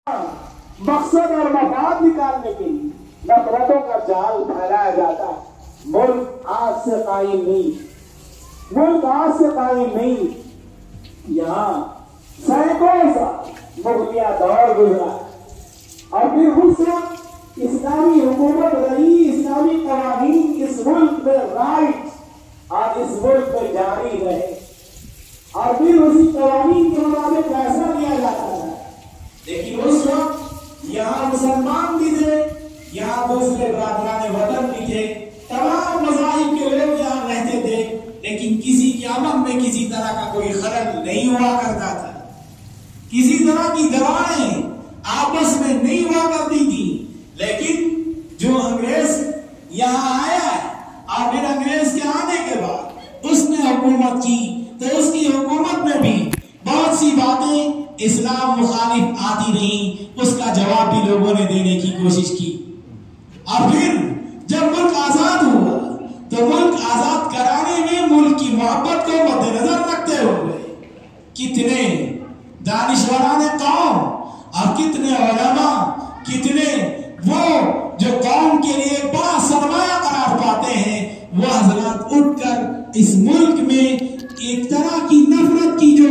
مقصد اور مفاد نکالنے کے لیے نفرتوں کا جال پھیلایا جاتا ہے۔ ملک آج سے قائم نہیں، ملک آج سے قائم نہیں، یہاں سینکڑوں سال مغلیہ دور گزرا اور پھر اس وقت اسلامی حکومت رہی، اسلامی قوانین اس ملک میں رائج اور اس ملک میں جاری رہے اور پھر اسی قوانین کے مطابق فیصلہ لیا جاتا ہے۔ لیکن اس وقت یہاں مسلمان بھی تھے، یہاں دوسرے برادران وطن بھی تھے، تمام مذاہب کے لوگ یہاں رہتے تھے، لیکن کسی کے امن میں کسی طرح کا کوئی خلل نہیں ہوا کرتا تھا، کسی طرح کی دوائیں آپس میں نہیں ہوا کرتی تھی۔ لیکن جو انگریز یہاں آیا ہے اور پھر انگریز کے آنے کے بعد اس نے حکومت کی تو اس کی حکومت میں بھی بہت سی باتیں اسلام مخالف آتی رہیں، اس کا جواب بھی لوگوں نے دینے کی کوشش کی۔ اور پھر جب ملک آزاد ہوا تو ملک آزاد کرانے میں ملک کی محبت کو مد نظر رکھتے ہوئے کتنے دانشوران قوم اور کتنے علماء، کتنے وہ جو قوم کے لیے بڑا سرمایہ قرار پاتے ہیں، وہ حضرات اٹھ کر اس ملک میں ایک طرح کی نفرت کی جو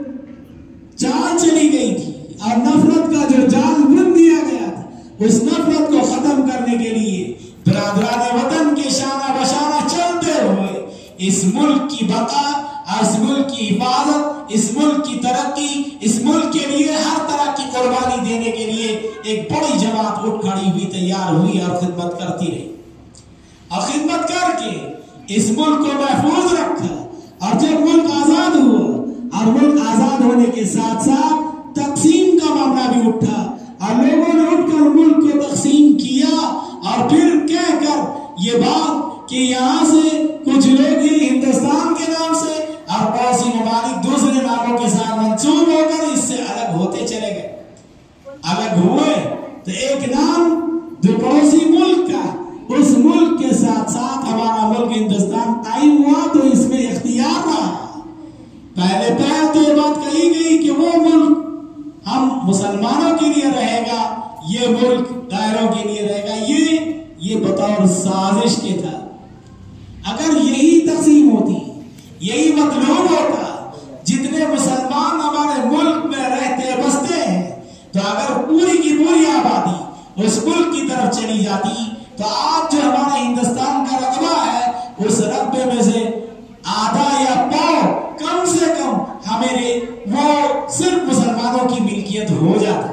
چال چلی گئی تھی اور نفرت کا جو جال بن دیا گیا تھا، اس نفرت کو ختم کرنے کے لیے برادران وطن کے شانہ بشانہ چلتے ہوئے اس ملک کی بقا اور اس ملک کی حفاظت، اس ملک کی ترقی، اس ملک کے لیے ہر طرح کی قربانی دینے کے لیے ایک بڑی جماعت اٹھ کھڑی ہوئی، تیار ہوئی اور خدمت کرتی رہی اور خدمت کر کے اس ملک کو محفوظ رکھا۔ اور جب ملک آزاد ہوا اور ملک آزاد ہونے کے ساتھ ساتھ تقسیم کا معاملہ بھی اٹھا اور لوگوں نے اٹھ کر ملک کو تقسیم کیا اور پھر کہہ کر یہ بات کہ یہاں سے کچھ لوگ یہ ہندوستان کے نام سے اور بہت سی ممالک دوسرے ناموں کے ساتھ منسوب ہو کر اس سے الگ ہوتے چلے گئے، الگ ہوئے تو ایک نام جو پڑوسی ملک کا، اس ملک کے ساتھ ساتھ ہمارا ملک ہندوستان قائم ہوا تو اس میں اختیار رہا۔ پہلے تو یہ بات کہی گئی کہ وہ ملک ہم مسلمانوں کے لیے رہے گا، یہ ملک غیروں کے لیے رہے گا، یہ بطور سازش کے تھا۔ اگر یہی تقسیم ہوتی، یہی مطلوب ہوتا، جتنے مسلمان ہمارے ملک میں رہتے بستے ہیں تو اگر پوری کی پوری آبادی اس ملک کی طرف چلی جاتی تو آج جو ہمارے ہندوستان کا رقبہ ہے اس رقبے میں سے آدھا یا پاؤ کم سے کم ہمارے وہ صرف مسلمانوں کی ملکیت ہو جاتا۔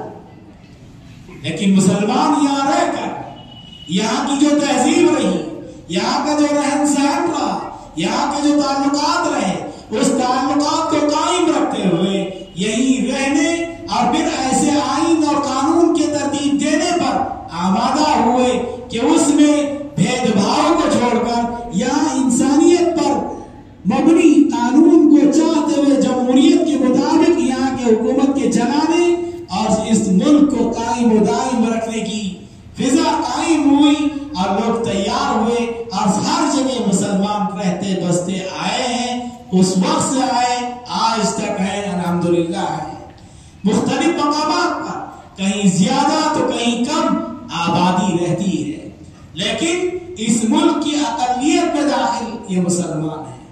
لیکن مسلمان یہاں رہ کر یہاں کی جو تہذیب رہی، یہاں کا جو رہن سہن رہا، یہاں کے جو تعلقات رہے، اس تعلقات کو قائم رکھتے ہوئے یہی رہنے اور پھر ایسے آئین اور قانون کے ترتیب دینے پر آمادہ ہوئے کہ اس میں بھید بھاؤ کو چھوڑ کر یہاں انسانیت پر مبنی قانون کو چاہتے ہوئے جمہوریت کے مطابق یہاں کے حکومت کے چلانے اور اس ملک کو قائم و دائم رکھنے کی فضا قائم ہوئی اور لوگ تیار ہوئے اور ہر جگہ مسلمان رہتے بستے آئے ہیں، اس وقت سے آئے آج تک ہیں، الحمدللہ ہے۔ مختلف مقامات پر کہیں زیادہ تو کہیں کم آبادی رہتی ہے، لیکن اس ملک کی اقلیت میں داخل یہ مسلمان ہیں۔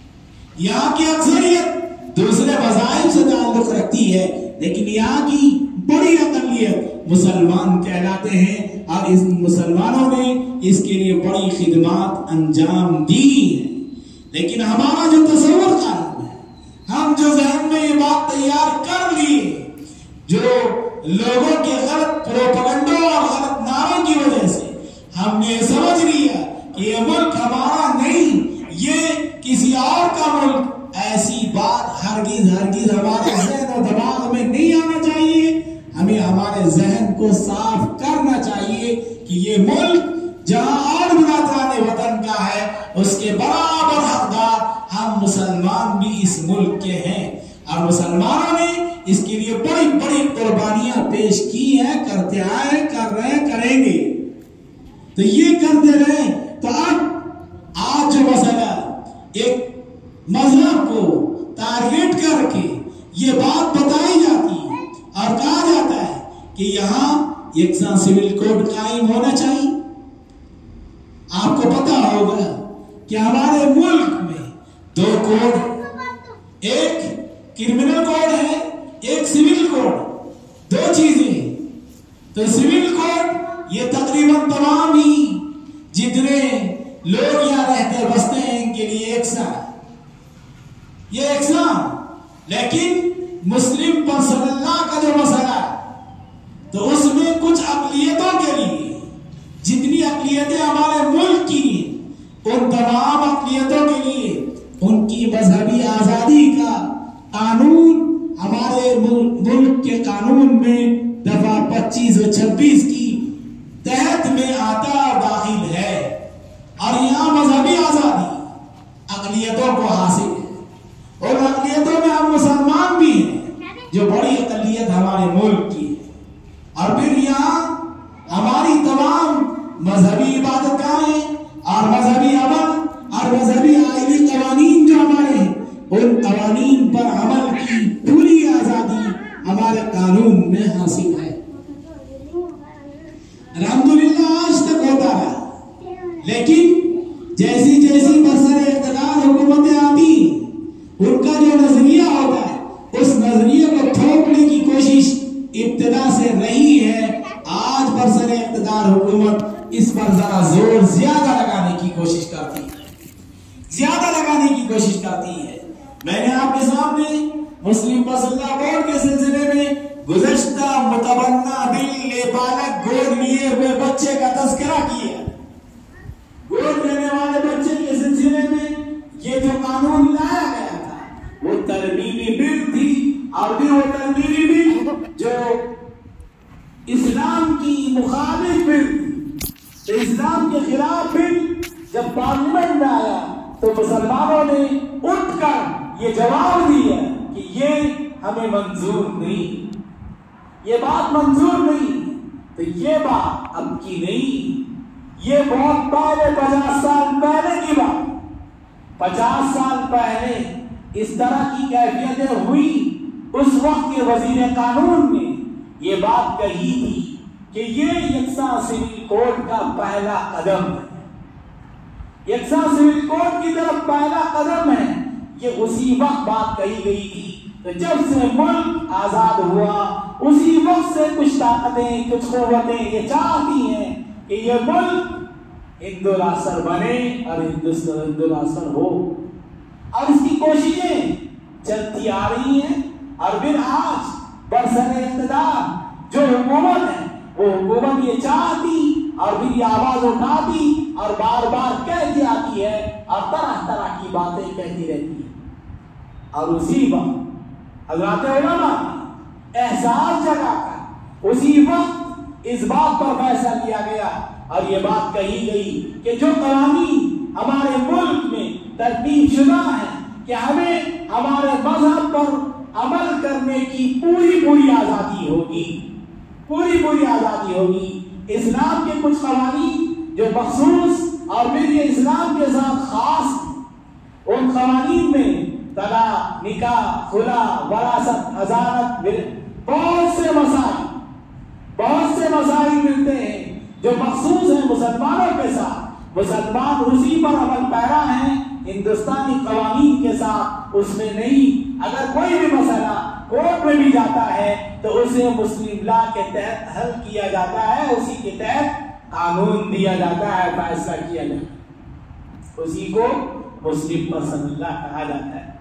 یہاں کی اکثریت دوسرے مذاہب سے تعلق رکھتی ہے، لیکن یہاں کی بڑی اقلیت مسلمان کہلاتے ہیں اور اس مسلمانوں نے اس کے لیے بڑی خدمات انجام دی ہیں۔ لیکن ہمارا جو تصور قائم ہے، ہم جو ذہن میں یہ بات تیار کر لیے، جو لوگوں کے غلط پروپیگنڈوں اور غلط نعروں کی وجہ سے ہم نے سمجھ لیا کہ یہ ملک ہمارا نہیں، یہ کسی اور کا ملک، ایسی بات ہرگز ہمارے ذہن و دماغ میں نہیں آنا چاہیے۔ ہمیں ہمارے ذہن کو صاف کرنا چاہیے کہ یہ ملک جہاں اور برادران وطن کا ہے اس کے برابر حقدار ہم مسلمان بھی اس ملک کے ہیں، اور مسلمانوں نے اس کے لیے بڑی بڑی قربانیاں پیش کی ہیں، کرتے آئے، کر رہے، کریں گے، تو یہ کرتے رہے۔ تو اب آج جو مسئلہ ایک مذہب کو ٹارگیٹ کر کے یہ بات بتائی جاتی ہے اور کہا جاتا ہے کہ یہاں یکساں سول کوڈ قائم ہونا چاہیے. آپ کو پتا ہوگا کہ ہمارے ملک میں 2 کوڈ، ایک کرمنل کوڈ ہے، ایک سول کوڈ، 2 چیزیں. تو سول کوڈ یہ تقریباً تمام ہی جتنے لوگ یہاں رہتے بستے ہیں ان کے لیے یکساں، یہ یکساں. لیکن مسلم پرسنل لا کا جو مسئلہ ہے تو اس میں کچھ اقلیتوں کے لیے، جتنی اقلیتیں ہمارے ملک کی ہیں ان تمام اقلیتوں کے لیے ان کی مذہبی آزادی کا قانون ہمارے ملک کے قانون میں دفعہ 25 اور 26 کی تحت میں آتا داخل ہے. اور یہاں مذہبی آزادی اقلیتوں کو حاصل ہے، اور اقلیتوں میں ہم مسلمان بھی ہیں جو بڑی اقلیت ہمارے ملک کی ہے. اور پھر یہاں ہماری تمام مذہبی عبادت گاہیں اور مذہبی عمل اور مذہبی آئینی قوانین جو ہمارے ہیں ان قوانین پر عمل کی پوری آزادی ہمارے قانون میں حاصل ہے. الحمدللہ آج تک ہوتا ہے. لیکن جیسی جیسی برسر اقتدار حکومتیں آتی ان کا جو نظریہ ہوتا ہے اس نظریے کو تھوپنے کی کوشش ابتدا سے رہی ہے. آج برسر اقتدار حکومت اس پر ذرا زور زیادہ لگانے کی کوشش کرتی ہے. میں نے آپ کے سامنے مسلم پسندہ بورڈ کے سلسلے میں گزشتہ متبنہ بل بالغ گود لیے ہوئے بچے کا تذکرہ کیا. گود لینے والے بچے کے سلسلے میں یہ جو قانون لایا گیا تھا وہ ترمیمی بل تھی، اور بھی وہ ترمیمی بل جو اسلام کی مخالف بل، اسلام کے خلاف بل جب پارلیمنٹ میں آیا تو مسلمانوں نے اٹھ کر یہ جواب دیا کہ یہ ہمیں منظور نہیں، یہ بات منظور نہیں. تو یہ بات اب کی نہیں، یہ بہت پہلے 50 سال پہلے کی بات. 50 سال پہلے اس طرح کی کیفیتیں ہوئی. اس وقت کے وزیر قانون نے یہ بات کہی تھی کہ یہ یکساں سول کوڈ کا پہلا قدم ہے، یکساں سول کوڈ کی طرف پہلا قدم ہے. یہ اسی وقت بات کہی گئی تھی. تو جب سے ملک آزاد ہوا اسی وقت سے کچھ طاقتیں، کچھ قوتیں یہ چاہتی ہیں کہ یہ ملک ہندوراستر بنے اور ہندوراستر ہو، اور اس کی کوششیں چلتی آ رہی ہیں. اور پھر آج برسر اقتدار جو حکومت ہے وہ حکومت یہ چاہتی اور پھر یہ آواز اٹھاتی اور بار بار کہتی آتی ہے اور طرح طرح کی باتیں کہتی رہتی ہے. اور اسی وقت حضرات علماء نے احساس جگا کر اسی وقت اس بات پر فیصلہ لیا گیا اور یہ بات کہی گئی کہ جو قوانین ہمارے ملک میں ترتیب شدہ ہیں کہ ہمیں ہمارے مذہب پر عمل کرنے کی پوری آزادی ہوگی، پوری آزادی ہوگی. اسلام کے کچھ قوانین جو مخصوص اور پھر یہ اسلام کے ساتھ خاص، ان قوانین میں طلاق، نکاح، خلا، وراثت، حضانت، بہت سے مسائل ملتے ہیں جو مخصوص ہیں مسلمانوں کے ساتھ. مسلمان اسی پر عمل پیرا ہیں، ہندوستانی قوانین کے ساتھ اس میں نہیں. اگر کوئی بھی مسئلہ کورٹ میں بھی جاتا ہے تو اسے مسلم لا کے تحت حل کیا جاتا ہے، اسی کے تحت قانون دیا جاتا ہے، فیصلہ کیا جاتا ہے، اسی کو مسلم پسند لا کہا جاتا ہے.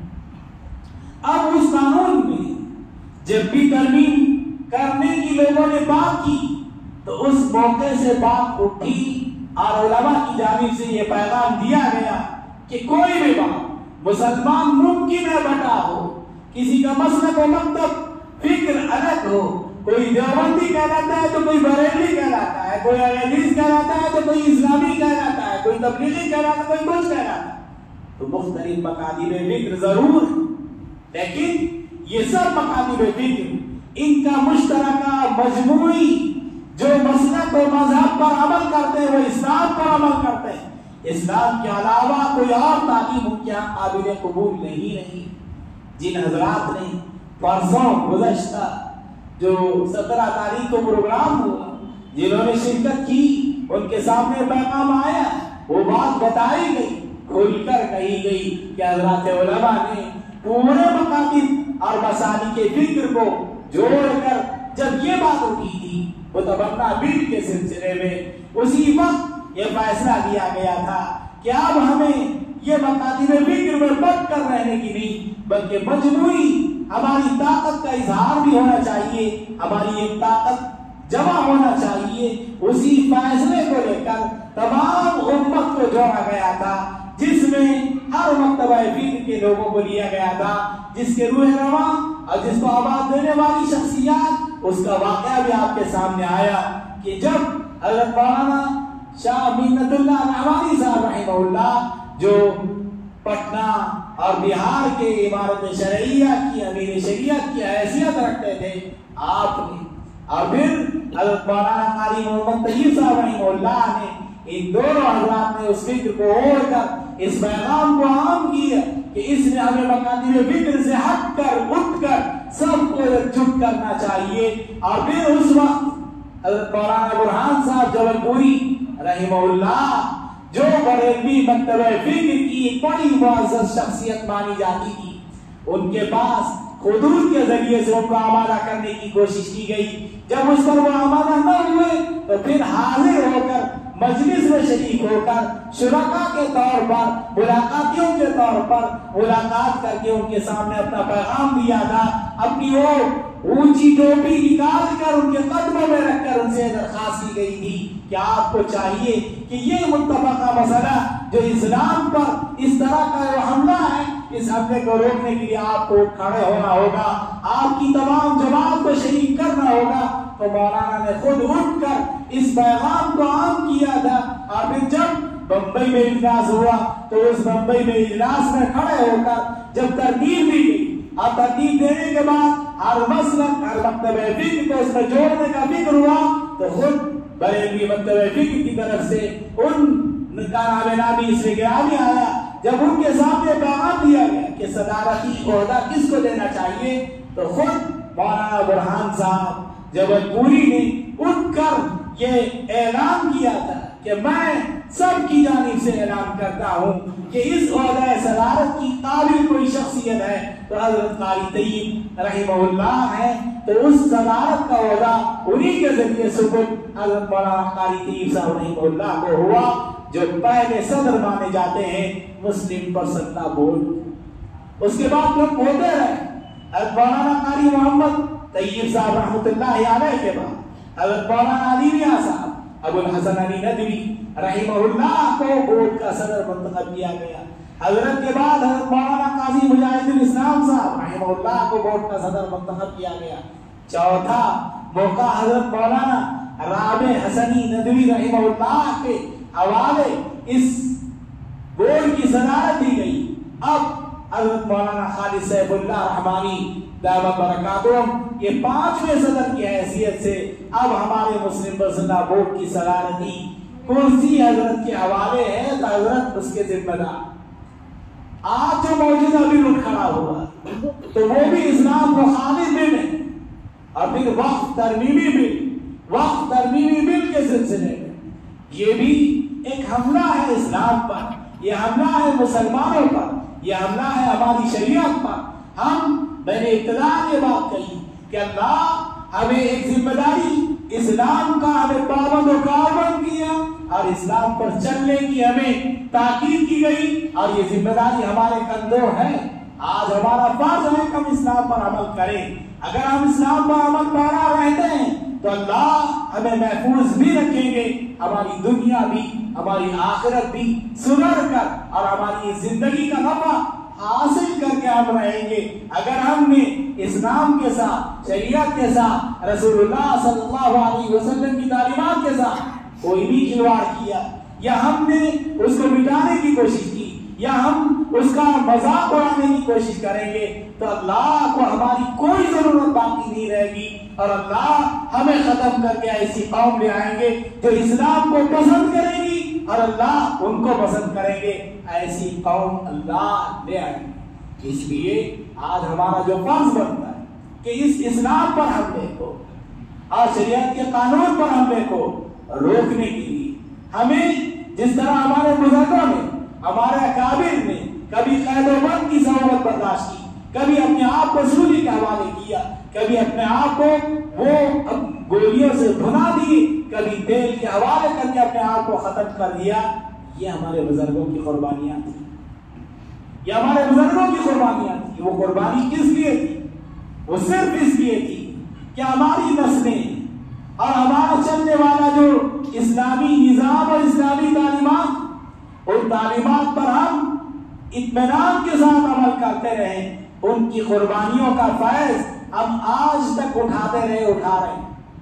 اب اس قانون میں جب بھی ترمیم کرنے کی لوگوں نے بات کی تو اس موقع سے بات اٹھی اور علماء کی جانب سے یہ پیغام دیا گیا کہ کوئی بھی بات مسلمان ممکن ہے بٹا ہو، کسی کا مسلک و مکتب فکر الگ ہو، کوئی دیوبندی کہلاتا ہے تو کوئی بریلوی کہلاتا ہے، کوئی حدیث کہلاتا ہے تو کوئی اسلامی کہلاتا ہے، کوئی تبلیغی کہلاتا ہے، کوئی کچھ کہلاتا ہے. تو مختلف مکاتب فکر ضرور ہے، لیکن یہ سب مکاتب فکر ان کا مشترکہ مجموعی جو مسلک و مذہب پر عمل کرتے ہیں وہ اسلام پر عمل کرتے ہیں. اسلام کے علاوہ کوئی اور تعلیم ان کے یہاں قابل قبول نہیں. جن حضرات نے پرسوں گزشتہ جو 17 تاریخ کو پروگرام ہوا، جنہوں نے شرکت کی ان کے سامنے پیغام آیا، وہ بات بتائی گئی، کھل کر کہی گئی کہ حضرات علماء نے پورے مقاصد اور مسالک کے فکر کو جوڑ کر جب یہ بات اٹھی تھی وہ تبنہ بل کے سلسلے میں، اسی وقت یہ فیصلہ لیا گیا تھا کہ اب ہمیں یہ مقاصد فکر میں بٹ کر رہنے کی نہیں، بلکہ مجموعی ہماری طاقت کا اظہار بھی ہونا چاہیے، ہماری ایک طاقت جمع ہونا چاہیے۔ اسی فیصلے کو لے کر تمام امت کو جوڑا گیا تھا، جس میں ہر مکتبہ فکر کے لوگوں کو لیا گیا تھا، جس کے روح رواں اور جس کو آواز دینے والی شخصیات، اس کا واقعہ بھی آپ کے سامنے آیا کہ جب حضرت مولانا شاہ منت اللہ نعمانی صاحب رحمہ اللہ جو پٹنہ اور بہار کے امارت شرعیہ کی امیر شریعت کی حیثیت رکھتے تھے، آپ نے اور پھر حضرت مولانا قاری محمد طیب صاحب رحمہ اللہ نے، ان دونوں حضرات نے اس فکر کو اوڑھ کر اس پیغام کو عام کیا کہ اس نے ہمیں مقاصد فکر سے ہٹ کر اٹھ کر سب کو یکجٹ کرنا چاہیے۔ اور پھر اس وقت حضرت مولانا برہان صاحب جبل پوری رحمہ اللہ جو بریلوی مکتبہ فکر کی ایک بڑی معزز شخصیت مانی جاتی تھی، ان کے پاس حدود کے ذریعے سے ان کو آمادہ کرنے کی کوشش کی گئی۔ جب اس پر وہ آمادہ نہ ہوئے تو پھر حاضر ہو کر مجلس میں شریک ہو کر شرکاء کے طور پر، ملاقاتیوں کے طور پر ملاقات کر کے ان کے سامنے اپنا پیغام دیا تھا، اپنی وہ اونچی ٹوپی نکال کر ان کے قدموں میں رکھ کر ان سے درخواست کی گئی تھی کہ آپ کو چاہیے کہ یہ متفقہ مسئلہ جو اسلام پر اس طرح کا جو حملہ ہے، اس حملے کو روکنے کے لیے آپ کو کھڑے ہونا ہوگا، آپ کی تمام جماعت کو شریک کرنا ہوگا۔ تو مولانا نے خود اٹھ کر اس پیغام کو عام کیا تھا، اور پھر جب بمبئی میں اجلاس ہوا تو اس بمبئی میں اجلاس میں کھڑے ہو کر جب ترتیب دی گئی، اور ترتیب دینے کے بعد ہر مسلک ہر مکتبہ فکر کو اس میں جوڑنے کا فکر ہوا، تو خود بریلوی مکتبہ فکر کی طرف سے ان کا نامی اس میں گرامی آیا۔ جب ان کے سامنے پیغام دیا گیا کہ صدارتی عہدہ کس کو دینا چاہیے، تو خود مولانا برہان صاحب جبل پوری نے اٹھ کر یہ اعلان کیا تھا کہ میں سب کی جانب سے اعلان کرتا ہوں کہ اس عہدہ صدارت کی قابل کوئی شخصیت ہے تو حضرت قاری طیب رحمہ اللہ ہے، تو اس صدارت کا عہدہ انہی کے ذریعے سپرد حضرت مولانا قاری طیب صاحب رحمہ اللہ کو ہوا، جو پہلے صدر مانے جاتے ہیں مسلم پرسنٹا بورڈ۔ اس کے بعد لوگ ہوتے رہے، حضرت مولانا قاری محمد طیب صاحب رحمۃ اللہ علیہ کے بعد حضرت مولانا علی میاں صاحب ابو الحسن علی ندوی رحمہ اللہ کو بورڈ کا صدر منتخب کیا گیا۔ حضرت کے بعد حضرت مولانا قاضی مجاہد الاسلام صاحب رحمہ اللہ کو بورڈ کا صدر منتخب کیا گیا۔ چوتھا موقع حضرت مولانا رابع حسنی ندوی رحمہ اللہ کے حوالے اس بورڈ کی صدارت دی گئی۔ اب حضرت مولانا خالد سیف اللہ رحمانی دعوت برکاتہم یہ 5ویں صدر کی حیثیت سے اب ہمارے مسلم پرسنٹا بورڈ کی صدارتی کرسی حضرت کے حوالے ہے، تو حضرت اس کے ذمہ دار۔ آج جو موجودہ بل اٹھ کھڑا ہوا تو وہ بھی اسلام مخالف بل ہے، اور پھر وقف ترمیمی بل کے سلسلے میں یہ بھی ایک حملہ ہے اسلام پر، یہ حملہ ہے مسلمانوں پر، یہ حملہ ہے ہماری شریعت پر۔ میں نے ابتدا یہ بات کہی کہ اللہ ہمیں ایک ذمہ داری اسلام کا ہمیں پابند و کاربند کیا، اور اسلام پر چلنے کی ہمیں تاکید کی گئی، اور یہ ذمہ داری ہمارے کندھوں ہے۔ آج ہمارا فرض ہے کہ ہم اسلام پر عمل کریں۔ اگر ہم اسلام پر عمل پیرا رہتے ہیں تو اللہ ہمیں محفوظ بھی رکھیں گے، ہماری دنیا بھی ہماری آخرت بھی سدھر کر، اور ہماری زندگی کا نفع حاصل کر کے ہم رہیں گے۔ اگر ہم نے اسلام کے ساتھ، شریعت کے ساتھ، رسول اللہ صلی اللہ علیہ وسلم کی تعلیمات کے ساتھ کوئی بھی کھلواڑ کیا، یا ہم نے اس کو مٹانے کی کوشش کی، یا ہم اس کا مذاق اڑانے کی کوشش کریں گے، تو اللہ کو ہماری کوئی ضرورت باقی نہیں رہے گی، اور اللہ ہمیں ختم کر کے ایسی قوم لے آئیں گے جو اسلام کو پسند کرے گی، اور اللہ ان کو پسند کریں گے، ایسی قوم اللہ لے آئیں گے۔ اس لیے آج ہمارا جو فرض بنتا ہے کہ اس اسلام پر حملے کو اور شریعت کے قانون پر حملے کو روکنے کے لیے ہمیں جس طرح ہمارے بزرگوں نے ہمارے اکابر نے کبھی قید و بند کی ضرورت برداشت کی، کبھی اپنے آپ کو سولی کے حوالے کیا، کبھی اپنے آپ کو وہ گولیوں سے بھنا دی، کبھی تیل کے حوالے کر کے اپنے آپ کو ختم کر دیا، یہ ہمارے بزرگوں کی قربانیاں تھیں، یہ ہمارے بزرگوں کی قربانیاں تھیں۔ وہ قربانی کس لیے تھی؟ وہ صرف اس لیے تھی کہ ہماری نسلیں اور ہمارا چلنے والا جو اسلامی نظام اور اسلامی تعلیمات، ان تعلیمات پر ہم اطمینان کے ساتھ عمل کرتے رہیں، ان کی قربانیوں کا فیض ہم آج تک اٹھا رہے ہیں۔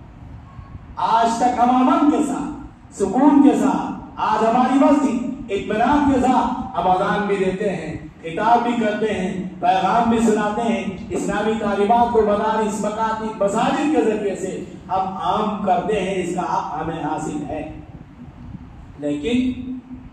آج تک ہم امن کے ساتھ، سکون کے ساتھ، آج ہماری مسجد اطمینان کے ساتھ ہم اذان بھی دیتے ہیں، خطاب بھی کرتے ہیں، پیغام بھی سناتے ہیں، اسلامی تعلیمات کو مدارس مکاتب مساجد کے ذریعے سے ہم عام کرتے ہیں، اس کا حق ہمیں حاصل ہے۔ لیکن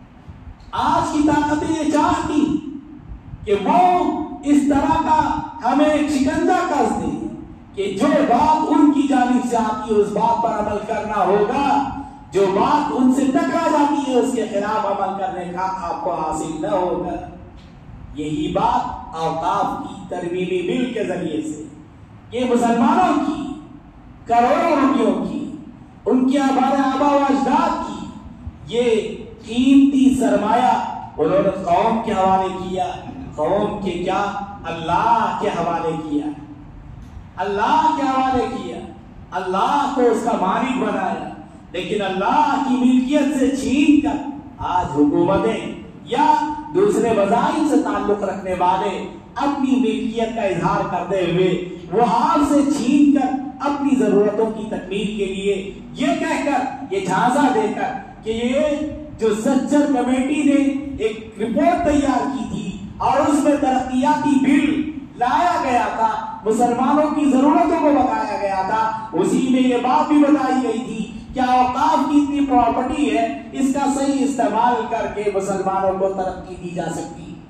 آج کی طاقتیں یہ چاہتی کہ وہ اس طرح کا ہمیں ایک شکنجہ کس دے کہ جو بات ان کی جانب سے آتی ہے اس بات پر عمل کرنا ہوگا، جو بات ان سے ٹکرا جاتی ہے اس کے خلاف عمل کرنے کا آپ کو حاصل نہ ہوگا۔ یہی بات اوقاف کی ترمیمی بل کے ذریعے سے یہ مسلمانوں کی کروڑوں روپیوں کی، ان کے ہمارے آبا و اجداد کی یہ قیمتی سرمایہ انہوں نے قوم کے حوالے کیا، قوم کے کیا؟ اللہ کے حوالے کیا، اللہ کے حوالے کیا، اللہ کو اس کا مالک بنایا، لیکن اللہ کی ملکیت سے چھین کر آج حکومتیں یا دوسرے وظائف سے تعلق رکھنے والے اپنی ملکیت کا اظہار کرتے ہوئے وہ آپ سے چھین کر اپنی ضرورتوں کی تکمیل کے لیے یہ کہہ کر، یہ جھانسا دے کر کہ یہ جو سچر کمیٹی نے ایک رپورٹ تیار کی تھی اور اس میں ترقیاتی بل لایا گیا تھا، مسلمانوں کی ضرورتوں کو بتایا گیا تھا، اسی میں یہ بات بھی بتائی گئی تھی کہ اوقاف کی اتنی پراپرٹی ہے، اس کا صحیح استعمال کر کے مسلمانوں کو ترقی دی جا سکتی ہے،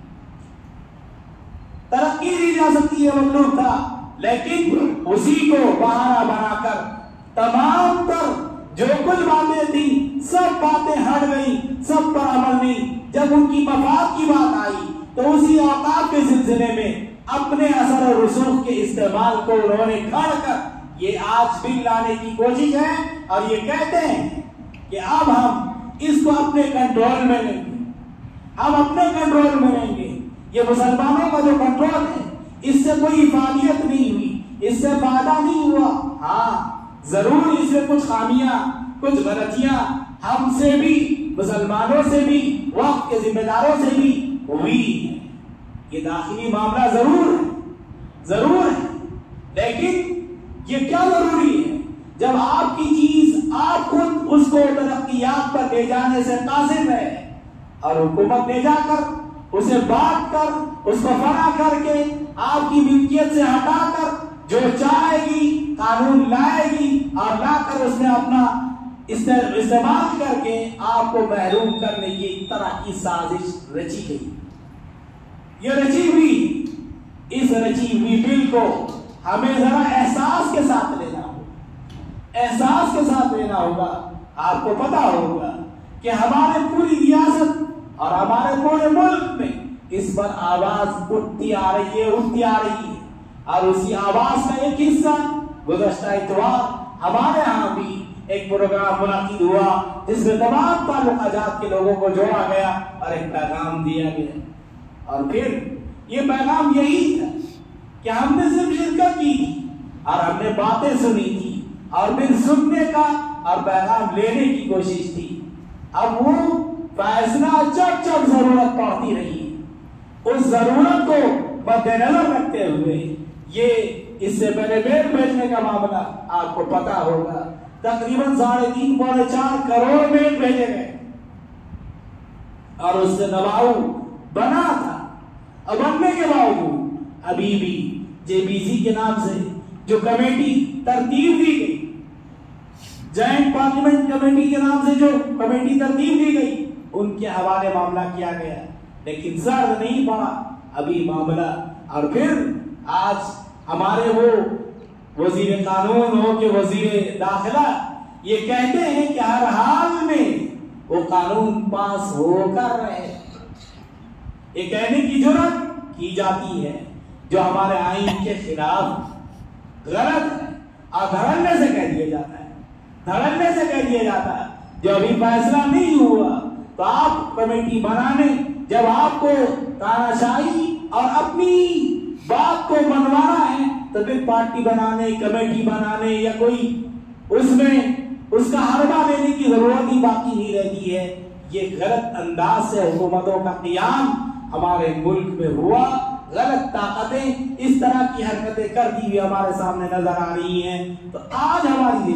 ترقی دی جا سکتی ہے، مطلوب تھا۔ لیکن اسی کو بہانہ بنا کر تمام تر جو کچھ باتیں تھیں سب باتیں ہٹ گئی، سب پر عمل نہیں۔ جب ان کی مفاد کی بات آئی تو اسی اوقاف کے سلسلے میں اپنے اثر و رسوخ کے استعمال کو انہوں نے کھڑ کر یہ آج بل لانے کی کوشش ہے اور یہ کہتے ہیں کہ اب ہم اس کو اپنے کنٹرول میں لیں گے، ہم اپنے کنٹرول میں لیں گے۔ یہ مسلمانوں کا جو کنٹرول ہے اس سے کوئی افادیت نہیں ہوئی، اس سے فائدہ نہیں ہوا۔ ہاں ضرور اس میں کچھ خامیاں، کچھ غلطیاں ہم سے بھی، مسلمانوں سے بھی، وقت کے ذمہ داروں سے بھی ہوئی ہے۔ یہ داخلی معاملہ ضرور ہے، لیکن یہ کیا ضروری ہے؟ جب آپ کی چیز آپ خود اس کو ترقیات پر لے جانے سے قاصر ہے اور حکومت لے جا کر اسے بانٹ کر اس کو فنا کر کے آپ کی ملکیت سے ہٹا کر جو چاہے گی قانون لائے گی اور لا کر اس نے اپنا استعمال کر کے آپ کو محروم کرنے کی ایک طرح کی سازش رچی گئی۔ یہ رچی ہوئی، اس رچی ہوئی بل کو ہمیں ذرا احساس کے ساتھ لینا ہوگا، احساس کے ساتھ لینا ہوگا۔ آپ کو پتا ہوگا کہ ہمارے پوری ریاست اور ہمارے پورے ملک میں اس پر آواز اٹھتی آ رہی ہے اور اسی آواز کا ایک حصہ گزشتہ اتوار ہمارے ہاں بھی ایک پروگرام منعقد ہوا جس میں تمام تعلقہ جات کے لوگوں کو جوڑا گیا اور ایک پیغام دیا گیا، اور پھر یہ پیغام یہی تھا کہ ہم نے صرف شرکت کی تھی اور ہم نے باتیں سنی تھی اور پھر سننے کا اور پیغام لینے کی کوشش تھی۔ اب وہ فیصلہ جب ضرورت پڑتی رہی، اس ضرورت کو مد نظر رکھتے ہوئے یہ اس سے پہلے میل بھیجنے کا معاملہ آپ کو پتا ہوگا، تقریباً 3.5 پونے 4 کروڑ میل بھیجے گئے اور اس سے دباؤ بنا تھا۔ اب بننے کے باوجود ابھی بھی جے بی سی کے نام سے جو کمیٹی ترتیب دی گئی، جوائنٹ پارلیمنٹ کمیٹی کے نام سے جو کمیٹی ترتیب دی گئی، ان کے حوالے معاملہ کیا گیا، لیکن سرد نہیں پڑا ابھی معاملہ۔ اور پھر آج ہمارے وہ وزیر قانون ہو کہ وزیر داخلہ، یہ کہتے ہیں کہ ہر حال میں وہ قانون پاس ہو کر رہے، یہ کہنے کی جرات کی جاتی ہے جو ہمارے آئین کے خلاف غلط ہے، اور دھڑلنے سے کہہ دیا جاتا ہے، دھڑلنے سے کہہ دیا جاتا ہے جو ابھی فیصلہ نہیں ہوا تو آپ کمیٹی بنانے، جب آپ کو تاناشاہی اور اپنی بات کو منوانا ہے تو پھر پارٹی بنانے، کمیٹی بنانے یا کوئی اس میں اس کا حربہ لینے کی ضرورت ہی باقی نہیں رہتی ہے۔ یہ غلط انداز سے حکومتوں کا قیام ہمارے ملک میں ہوا، غلط طاقتیں اس طرح کی حرکتیں کرتی ہوئی ہمارے سامنے نظر آ رہی ہیں۔ تو آج ہماری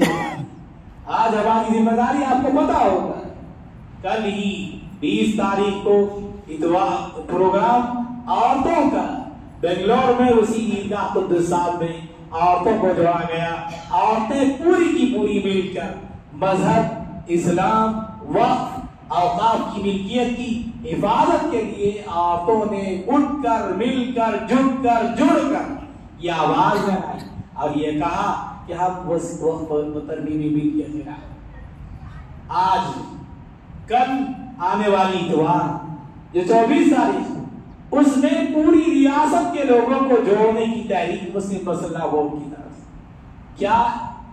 ذمہ داری آپ کو پتا ہوگا، کل ہی 20 تاریخ کو اتوار پروگرام عورتوں کا بنگلور میں اسی عیدگاہ قدس صاحب میں عورتوں کو جوڑا گیا۔ عورتیں پوری کی پوری مل کر مذہب، اسلام، وقف، اوقاف کی ملکیت کی حفاظت کے لیے عورتوں نے اٹھ کر، مل کر، جھک کر، جڑ کر یہ آواز لگائی اور یہ کہا کہ ہم وقف و ترمیمی بل کے خلاف۔ آج کل آنے والی اتوار جو 24 تاریخ اس میں پوری ریاست کے لوگوں کو جوڑنے کی تحریک مسلم مسلح بورڈ کی طرف سے کیا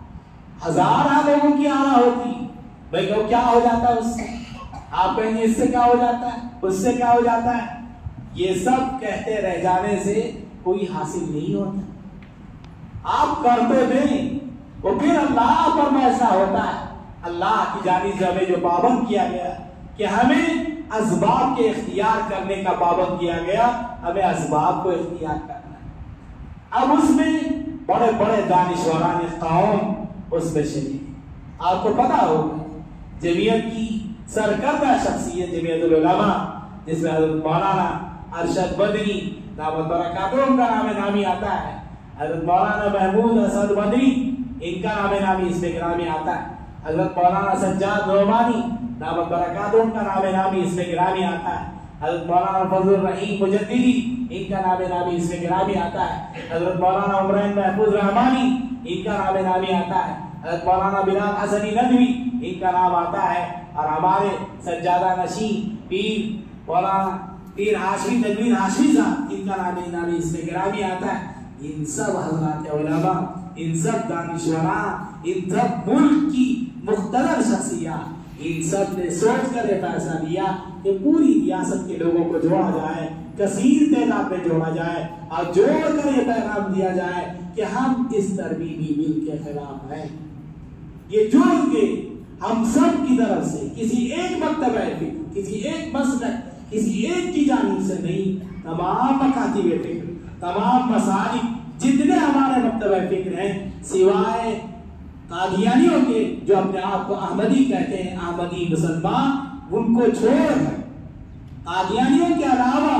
ہزارہ لوگوں کی آنا ہوتی، بھائی وہ کیا ہو جاتا ہے اس سے؟ آپ کہیں گے اس سے کیا ہو جاتا ہے، اس سے کیا ہو جاتا ہے؟ یہ سب کہتے رہ جانے سے کوئی حاصل نہیں ہوتا۔ آپ کرتے دیں وہ پھر اللہ پر ایسا ہوتا ہے۔ اللہ کی جانب سے ہمیں جو پابند کیا گیا کہ ہمیں اسباب کے اختیار کرنے کا پابند کیا گیا، ہمیں اسباب کو اختیار کرنا ہے۔ اب اس میں بڑے بڑے دانشوران قوم اس میں شریک۔ آپ کو پتا ہوگا جمعیت کی سرکردہ شخصیت جمعیت العلماء جس میں حضرت مولانا ارشد بدری دامت برکاتہم کا نام نامی آتا ہے، حضرت مولانا محمود اسد بدری ان کا نام نامی اس میں گرامی آتا ہے، حضرت مولانا سجاد نعمانی دامت برکاتہم کا نام نامی اس میں گرامی آتا ہے، حضرت مولانا فضل الرحیم مجددی ان کا نام نامی اس میں گرامی آتا ہے، حضرت مولانا عمران محفوظ رحمانی ان کا نام نامی آتا ہے، حضرت مولانا بلال حسنی ندوی ان کا نام آتا ہے، اور ہمارے سجادہ نشین پیر مولانا پیر ہاشمی تجوید ہاشمی صاحب ان کا نام نامی اس میں گرامی آتا ہے۔ ان سب حضرات علماء، ان سب دانشوران، ان سب ملک کی مقتدر شخصیات، ان سب نے سوچ کر یہ فیصلہ لیا کہ پوری ریاست کے لوگوں کو جوڑا جائے، کثیر تعداد میں جوڑا جائے اور جوڑ کر یہ پیغام دیا جائے کہ ہم اس ترمیمی بل کے خلاف ہیں۔ یہ جوڑ کے ہم سب کی طرف سے کسی ایک مکتبہ فکر، کسی ایک مسلک، کسی ایک کی جانب سے نہیں، تمام مکاتب فکر، تمام مسالک جتنے ہمارے مکتبہ فکر ہیں سوائے قادیانیوں کے جو اپنے آپ کو احمدی کہتے ہیں، احمدی مسلمان، ان کو چھوڑ کر قادیانیوں کے علاوہ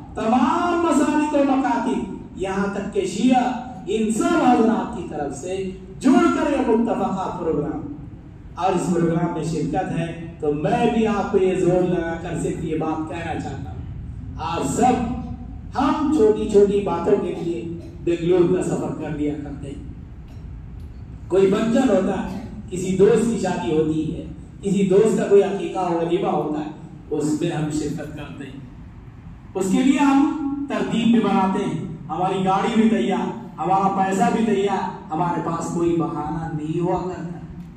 تمام مسالک و مکاتب یہاں تک کہ شیعہ، ان سب حضرات کی طرف سے جڑ کر یہ متفقہ پروگرام اور اس پروگرام میں شرکت ہے۔ تو میں بھی آپ کو یہ زور لگا کر صرف یہ بات کہنا چاہتا ہوں، آپ سب ہم چھوٹی چھوٹی باتوں کے لیے بنگلور کا سفر کر لیا کرتے ہیں۔ کوئی فنکشن ہوتا ہے، کسی دوست کی شادی ہوتی ہے، کسی دوست کا کوئی عقیقہ و ولیمہ ہوتا ہے، اس میں ہم شرکت کرتے ہیں، اس کے لیے ہم ترتیب بھی بناتے ہیں، ہماری گاڑی بھی تیار، ہمارا پیسہ بھی تیار، ہمارے پاس کوئی بہانہ نہیں ہوا کرتا۔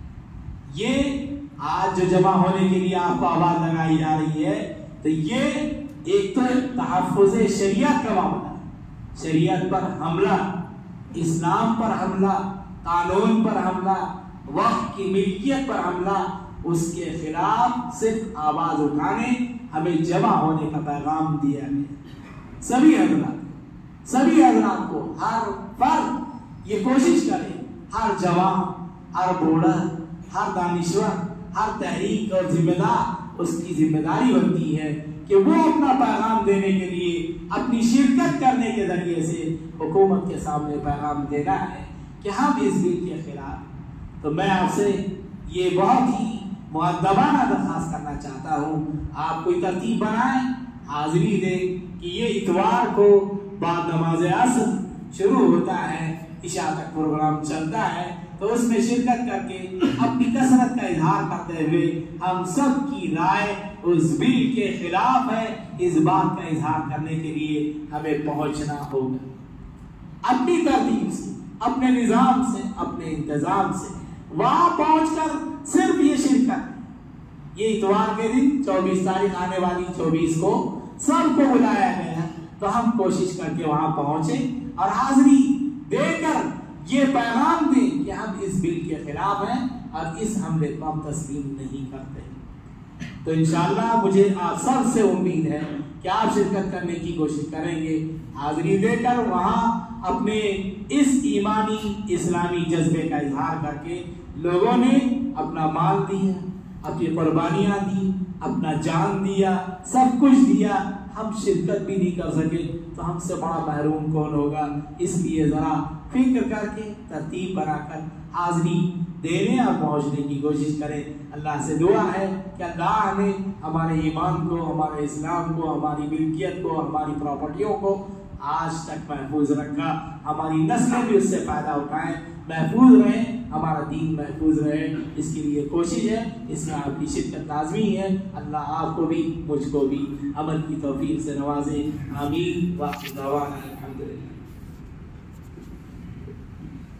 یہ آج جو جمع ہونے کے لیے آپ کو آواز لگائی جا رہی ہے تو یہ ایک تو تحفظ شریعت کا معاملہ ہے، شریعت پر حملہ، اسلام پر حملہ، قانون پر حملہ، وقت کی ملکیت پر حملہ، اس کے خلاف صرف آواز اٹھانے، ہمیں جمع ہونے کا پیغام دیا گیا۔ سبھی حضرات کو ہر فرد یہ کوشش کرے، ہر جوان، ہر بوڑھا، ہر دانشور، ہر تحریک اور ذمہ دار، اس کی ذمہ داری بنتی ہے کہ وہ اپنا پیغام دینے کے لیے اپنی شرکت کرنے کے ذریعے سے حکومت کے سامنے پیغام دینا ہے کہ ہم اس بل کے خلاف۔ تو میں آپ سے یہ بہت ہی مؤدبانہ درخواست کرنا چاہتا ہوں، آپ کوئی ترتیب بنائیں، حاضری دیں کہ یہ اتوار کو بعد نماز عصر شروع ہوتا ہے، عشاء تک پروگرام چلتا ہے، تو اس میں شرکت کر کے اپنی کثرت کا اظہار کرتے ہوئے ہم سب کی رائے اس بل کے خلاف ہے، اس بات کا اظہار کرنے کے لیے ہمیں پہنچنا ہوگا، اپنی ترتیب سے، اپنے نظام سے، اپنے انتظام سے وہاں پہنچ کر صرف یہ شرکت، یہ اتوار کے دن 24 تاریخ آنے والی 24 کو سب کو بلایا گیا ہے، تو ہم کوشش کر کے وہاں پہنچے اور حاضری دے کر یہ پیغام دیں کہ ہم اس بل کے خلاف ہیں اور اس حملے کو ہم تسلیم نہیں کرتے۔ تو انشاءاللہ مجھے آپ سب سے امید ہے کہ آپ شرکت کرنے کی کوشش کریں گے، حاضری دے کر وہاں اپنے اس ایمانی اسلامی جذبے کا اظہار کر کے لوگوں نے اپنا مال دیا، اپنی قربانیاں دی، اپنا جان دیا، سب کچھ دیا، ہم شرکت بھی نہیں کر سکے تو ہم سے بڑا محروم کون ہوگا؟ اس لیے ذرا فکر کر کے ترتیب بنا کر حاضری دینے اور پہنچنے کی کوشش کریں۔ اللہ سے دعا ہے کہ اللہ ہمیں ہمارے ایمان کو، ہمارے اسلام کو، ہماری ملکیت کو، ہماری پراپرٹیوں کو آج تک محفوظ رکھا، ہماری نسلیں بھی اس سے فائدہ اٹھائیں، محفوظ رہیں، ہمارا دین محفوظ رہے، اس کے لیے کوشش ہے، اس میں آپ کی شرکت لازمی ہے۔ اللہ آپ کو بھی مجھ کو بھی عمل کی توفیق سے نوازے، آمین۔ واخر دعوانا الحمدللہ۔